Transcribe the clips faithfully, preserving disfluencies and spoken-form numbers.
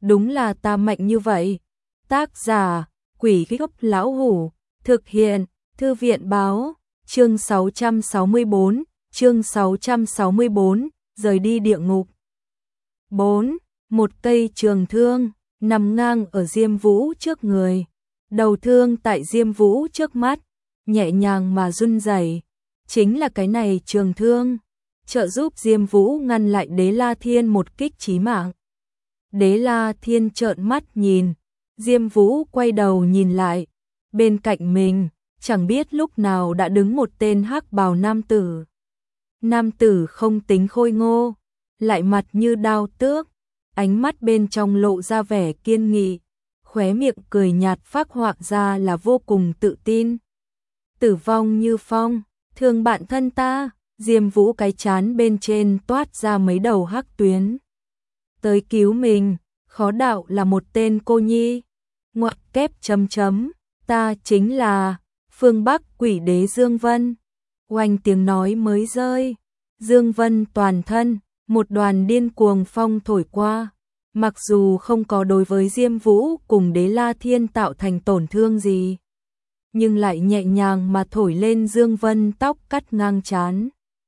đúng là ta mạnh như vậy. Tác giả, Quỷ Gốc Lão Hủ, thực hiện, Thư viện Báo, chương sáu trăm sáu mươi bốn, chương sáu trăm sáu mươi bốn, rời đi địa ngục. bốn. Một cây trường thương, nằm ngang ở Diêm Vũ trước người. Đầu thương tại Diêm Vũ trước mắt, nhẹ nhàng mà run rẩy. Chính là cái này trường thương, trợ giúp Diêm Vũ ngăn lại Đế La Thiên một kích chí mạng. Đế La Thiên trợn mắt nhìn, Diêm Vũ quay đầu nhìn lại, bên cạnh mình, chẳng biết lúc nào đã đứng một tên hắc bào nam tử. Nam tử không tính khôi ngô, lại mặt như đao tước, ánh mắt bên trong lộ ra vẻ kiên nghị, khóe miệng cười nhạt phác họa ra là vô cùng tự tin. Tử vong như phong, thương bạn thân ta. Diêm Vũ cái chán bên trên toát ra mấy đầu hắc tuyến. Tới cứu mình, khó đạo là một tên cô nhi. Ngoặc kép chấm chấm, ta chính là phương Bắc quỷ đế Dương Vân. Oanh tiếng nói mới rơi, Dương Vân toàn thân, một đoàn điên cuồng phong thổi qua. Mặc dù không có đối với Diêm Vũ cùng Đế La Thiên tạo thành tổn thương gì, nhưng lại nhẹ nhàng mà thổi lên Dương Vân tóc cắt ngang trán.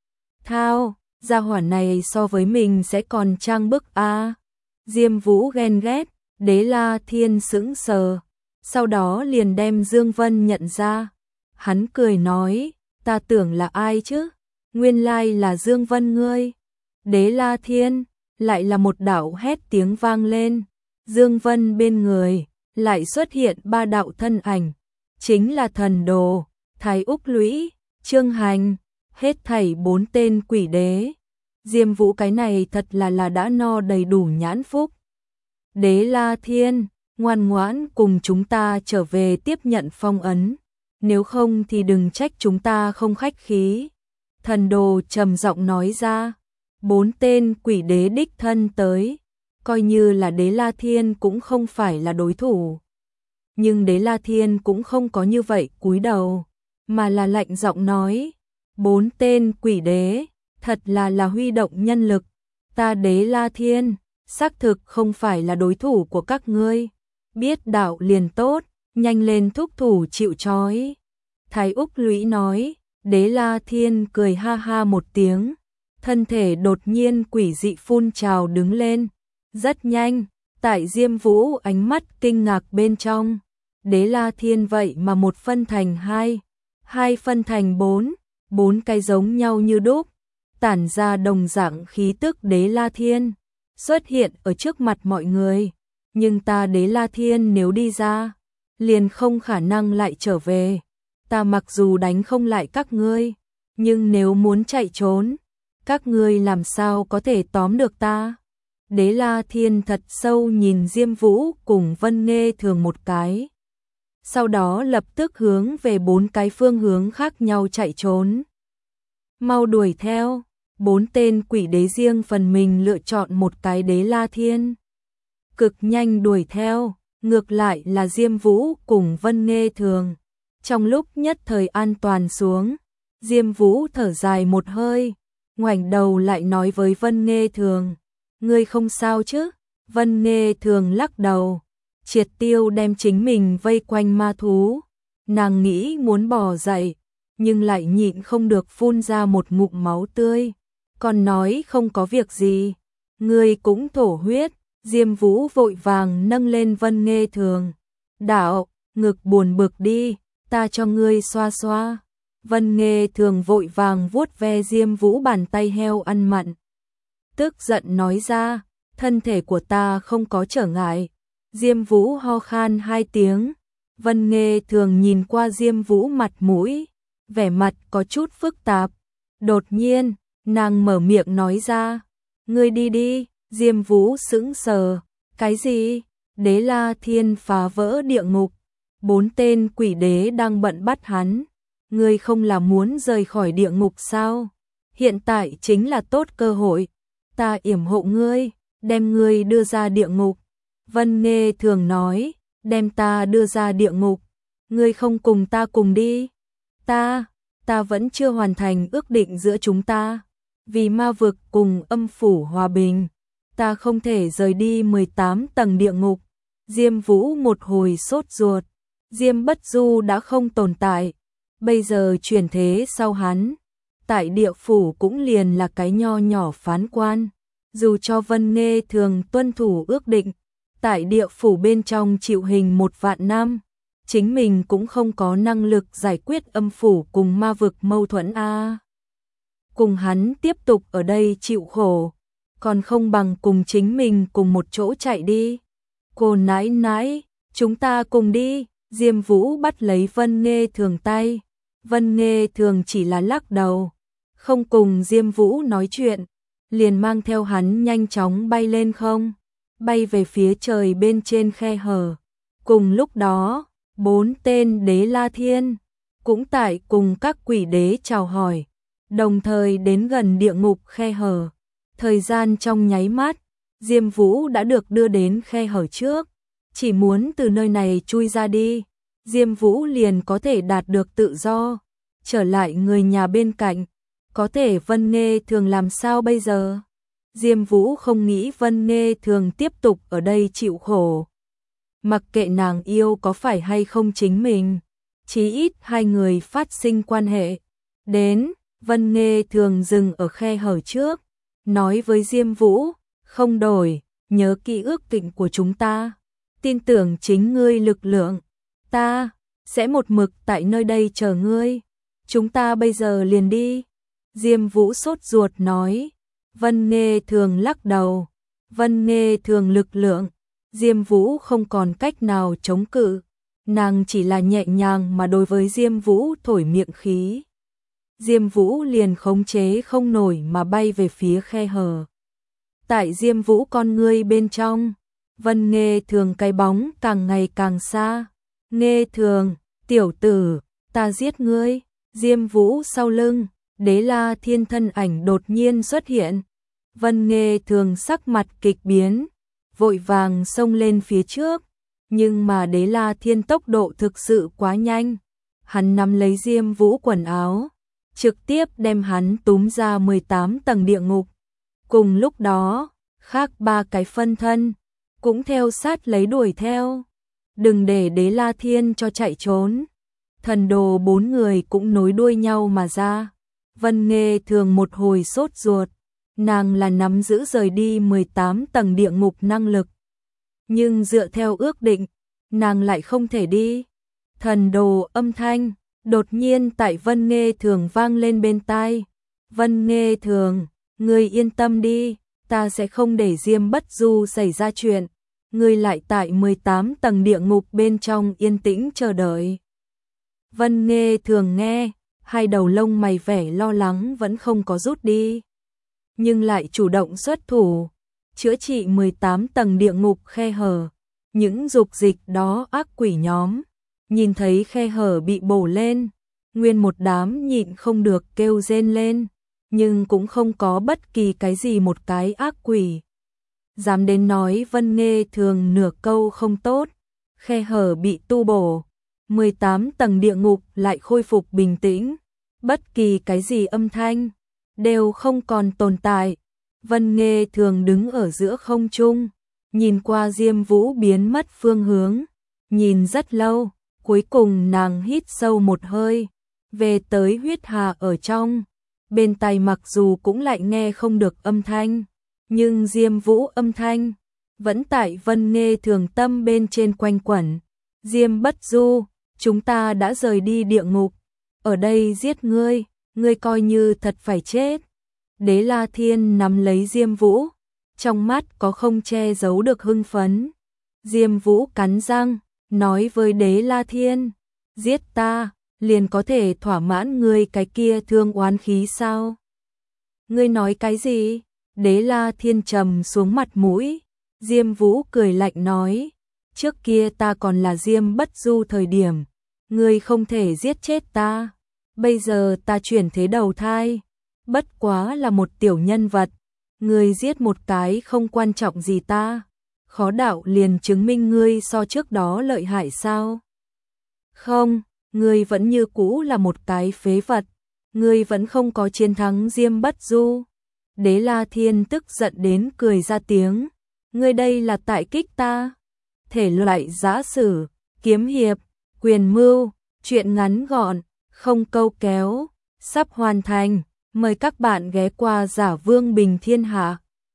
Thao, gia hỏa này so với mình sẽ còn trang bức a. À. Diêm Vũ ghen ghét, Đế La Thiên sững sờ, sau đó liền đem Dương Vân nhận ra. Hắn cười nói, ta tưởng là ai chứ? Nguyên lai là Dương Vân ngươi. Đế La Thiên, lại là một đạo hét tiếng vang lên. Dương Vân bên người, lại xuất hiện ba đạo thân ảnh. Chính là Thần Đồ, Thái Úc Lũy, Trương Hành, hết thảy bốn tên quỷ đế. Diêm Vũ cái này thật là là đã no đầy đủ nhãn phúc. Đế La Thiên, ngoan ngoãn cùng chúng ta trở về tiếp nhận phong ấn, nếu không thì đừng trách chúng ta không khách khí. Thần Đồ trầm giọng nói ra, bốn tên quỷ đế đích thân tới, coi như là Đế La Thiên cũng không phải là đối thủ. Nhưng Đế La Thiên cũng không có như vậy cúi đầu, mà là lạnh giọng nói, bốn tên quỷ đế, thật là là huy động nhân lực, ta Đế La Thiên, xác thực không phải là đối thủ của các ngươi, biết đạo liền tốt, nhanh lên thúc thủ chịu trói. Thái Úc Lũy nói, Đế La Thiên cười ha ha một tiếng, thân thể đột nhiên quỷ dị phun trào đứng lên, rất nhanh, tại Diêm Vũ ánh mắt kinh ngạc bên trong, Đế La Thiên vậy mà một phân thành hai, hai phân thành bốn, bốn cái giống nhau như đúc, tản ra đồng dạng khí tức Đế La Thiên, xuất hiện ở trước mặt mọi người, nhưng ta Đế La Thiên nếu đi ra, liền không khả năng lại trở về, ta mặc dù đánh không lại các ngươi, nhưng nếu muốn chạy trốn, các ngươi làm sao có thể tóm được ta? Đế La Thiên thật sâu nhìn Diêm Vũ cùng Vân Nghê Thường một cái, sau đó lập tức hướng về bốn cái phương hướng khác nhau chạy trốn. Mau đuổi theo, bốn tên quỷ đế riêng phần mình lựa chọn một cái Đế La Thiên. Cực nhanh đuổi theo, ngược lại là Diêm Vũ cùng Vân Nghê Thường. Trong lúc nhất thời an toàn xuống, Diêm Vũ thở dài một hơi, ngoảnh đầu lại nói với Vân Nghê Thường, ngươi không sao chứ? Vân Nghê Thường lắc đầu, triệt tiêu đem chính mình vây quanh ma thú. Nàng nghĩ muốn bò dậy, nhưng lại nhịn không được phun ra một ngụm máu tươi, còn nói không có việc gì. Ngươi cũng thổ huyết. Diêm Vũ vội vàng nâng lên Vân Nghê Thường. Đạo, ngực buồn bực đi, ta cho ngươi xoa xoa. Vân Nghê Thường vội vàng vuốt ve Diêm Vũ bàn tay heo ăn mặn. Tức giận nói ra, thân thể của ta không có trở ngại. Diêm Vũ ho khan hai tiếng. Vân Nghê Thường nhìn qua Diêm Vũ mặt mũi, vẻ mặt có chút phức tạp. Đột nhiên, nàng mở miệng nói ra, ngươi đi đi. Diêm Vũ sững sờ, cái gì? Đế La Thiên phá vỡ địa ngục, bốn tên quỷ đế đang bận bắt hắn, ngươi không là muốn rời khỏi địa ngục sao? Hiện tại chính là tốt cơ hội, ta yểm hộ ngươi, đem ngươi đưa ra địa ngục. Vân Nghê Thường nói, đem ta đưa ra địa ngục, ngươi không cùng ta cùng đi. Ta, ta vẫn chưa hoàn thành ước định giữa chúng ta, vì ma vực cùng âm phủ hòa bình. ta không thể rời đi mười tám tầng địa ngục. Diêm Vũ một hồi sốt ruột, Diêm Bất Du đã không tồn tại, bây giờ chuyển thế sau hắn, tại địa phủ cũng liền là cái nho nhỏ phán quan, dù cho Vân Nghê Thường tuân thủ ước định, tại địa phủ bên trong chịu hình một vạn năm, chính mình cũng không có năng lực giải quyết âm phủ cùng ma vực mâu thuẫn a. Cùng hắn tiếp tục ở đây chịu khổ, còn không bằng cùng chính mình cùng một chỗ chạy đi. Cô nãi nãi, chúng ta cùng đi. Diêm Vũ bắt lấy Vân Nghê Thường tay, Vân Nghê Thường chỉ là lắc đầu, không cùng Diêm Vũ nói chuyện, liền mang theo hắn nhanh chóng bay lên không, bay về phía trời bên trên khe hở. Cùng lúc đó, bốn tên Đế La Thiên cũng tại cùng các quỷ đế chào hỏi, đồng thời đến gần địa ngục khe hở. Thời gian trong nháy mắt, Diêm Vũ đã được đưa đến khe hở trước, chỉ muốn từ nơi này chui ra đi, Diêm Vũ liền có thể đạt được tự do, trở lại người nhà bên cạnh. Có thể Vân Nghê Thường làm sao bây giờ? Diêm Vũ không nghĩ Vân Nghê Thường tiếp tục ở đây chịu khổ. Mặc kệ nàng yêu có phải hay không chính mình, chí ít hai người phát sinh quan hệ. Đến, Vân Nghê Thường dừng ở khe hở trước, nói với Diêm Vũ, không đổi, nhớ kỹ ước định của chúng ta, tin tưởng chính ngươi lực lượng, ta sẽ một mực tại nơi đây chờ ngươi, chúng ta bây giờ liền đi. Diêm Vũ sốt ruột nói, Vân Nghê Thường lắc đầu, Vân Nghê Thường lực lượng, Diêm Vũ không còn cách nào chống cự, nàng chỉ là nhẹ nhàng mà đối với Diêm Vũ thổi miệng khí. Diêm Vũ liền khống chế không nổi mà bay về phía khe hở. Tại Diêm Vũ con ngươi bên trong, Vân Nghê Thường cái bóng càng ngày càng xa. Nghê Thường, tiểu tử, ta giết ngươi. Diêm Vũ sau lưng, Đế La Thiên thân ảnh đột nhiên xuất hiện. Vân Nghê Thường sắc mặt kịch biến, vội vàng xông lên phía trước, nhưng mà Đế La Thiên tốc độ thực sự quá nhanh, hắn nắm lấy Diêm Vũ quần áo, trực tiếp đem hắn túm ra mười tám tầng địa ngục. Cùng lúc đó, khác ba cái phân thân cũng theo sát lấy đuổi theo, đừng để Đế La Thiên cho chạy trốn. Thần đồ bốn người cũng nối đuôi nhau mà ra. Vân Nghê Thường một hồi sốt ruột, nàng là nắm giữ rời đi mười tám tầng địa ngục năng lực, nhưng dựa theo ước định, nàng lại không thể đi. Thần đồ âm thanh đột nhiên tại Vân Nghê Thường vang lên bên tai. Vân Nghê Thường, ngươi yên tâm đi, ta sẽ không để Diêm Bất Du xảy ra chuyện, ngươi lại tại mười tám tầng địa ngục bên trong yên tĩnh chờ đợi. Vân Nghê Thường nghe, hai đầu lông mày vẻ lo lắng vẫn không có rút đi, nhưng lại chủ động xuất thủ, chữa trị mười tám tầng địa ngục khe hở. Những dục dịch đó ác quỷ nhóm, nhìn thấy khe hở bị bổ lên, nguyên một đám nhịn không được kêu rên lên, nhưng cũng không có bất kỳ cái gì một cái ác quỷ dám đến nói Vân Nghê Thường nửa câu không tốt. Khe hở bị tu bổ, mười tám tầng địa ngục lại khôi phục bình tĩnh, bất kỳ cái gì âm thanh đều không còn tồn tại. Vân Nghê Thường đứng ở giữa không trung, nhìn qua Diêm Vũ biến mất phương hướng, nhìn rất lâu, cuối cùng nàng hít sâu một hơi, về tới huyết hà ở trong, bên tai mặc dù cũng lại nghe không được âm thanh, nhưng Diêm Vũ âm thanh vẫn tại Vân Nghê Thường tâm bên trên quanh quẩn. Diêm Bất Du, chúng ta đã rời đi địa ngục, ở đây giết ngươi, ngươi coi như thật phải chết. Đế La Thiên nắm lấy Diêm Vũ, trong mắt có không che giấu được hưng phấn. Diêm Vũ cắn răng, nói với Đế La Thiên, giết ta, liền có thể thỏa mãn ngươi cái kia thương oán khí sao? Ngươi nói cái gì? Đế La Thiên trầm xuống mặt mũi. Diêm Vũ cười lạnh nói, trước kia ta còn là Diêm Bất Du thời điểm, ngươi không thể giết chết ta, bây giờ ta chuyển thế đầu thai, bất quá là một tiểu nhân vật, ngươi giết một cái không quan trọng gì ta, khó đạo liền chứng minh ngươi so trước đó lợi hại sao? Không, ngươi vẫn như cũ là một cái phế vật, ngươi vẫn không có chiến thắng Diêm Bất Du. Đế La Thiên tức giận đến cười ra tiếng. Ngươi đây là tại kích ta. Thể loại giã sử, kiếm hiệp, quyền mưu, truyện ngắn gọn, không câu kéo, sắp hoàn thành. Mời các bạn ghé qua Giả Vương Bình Thiên Hạ.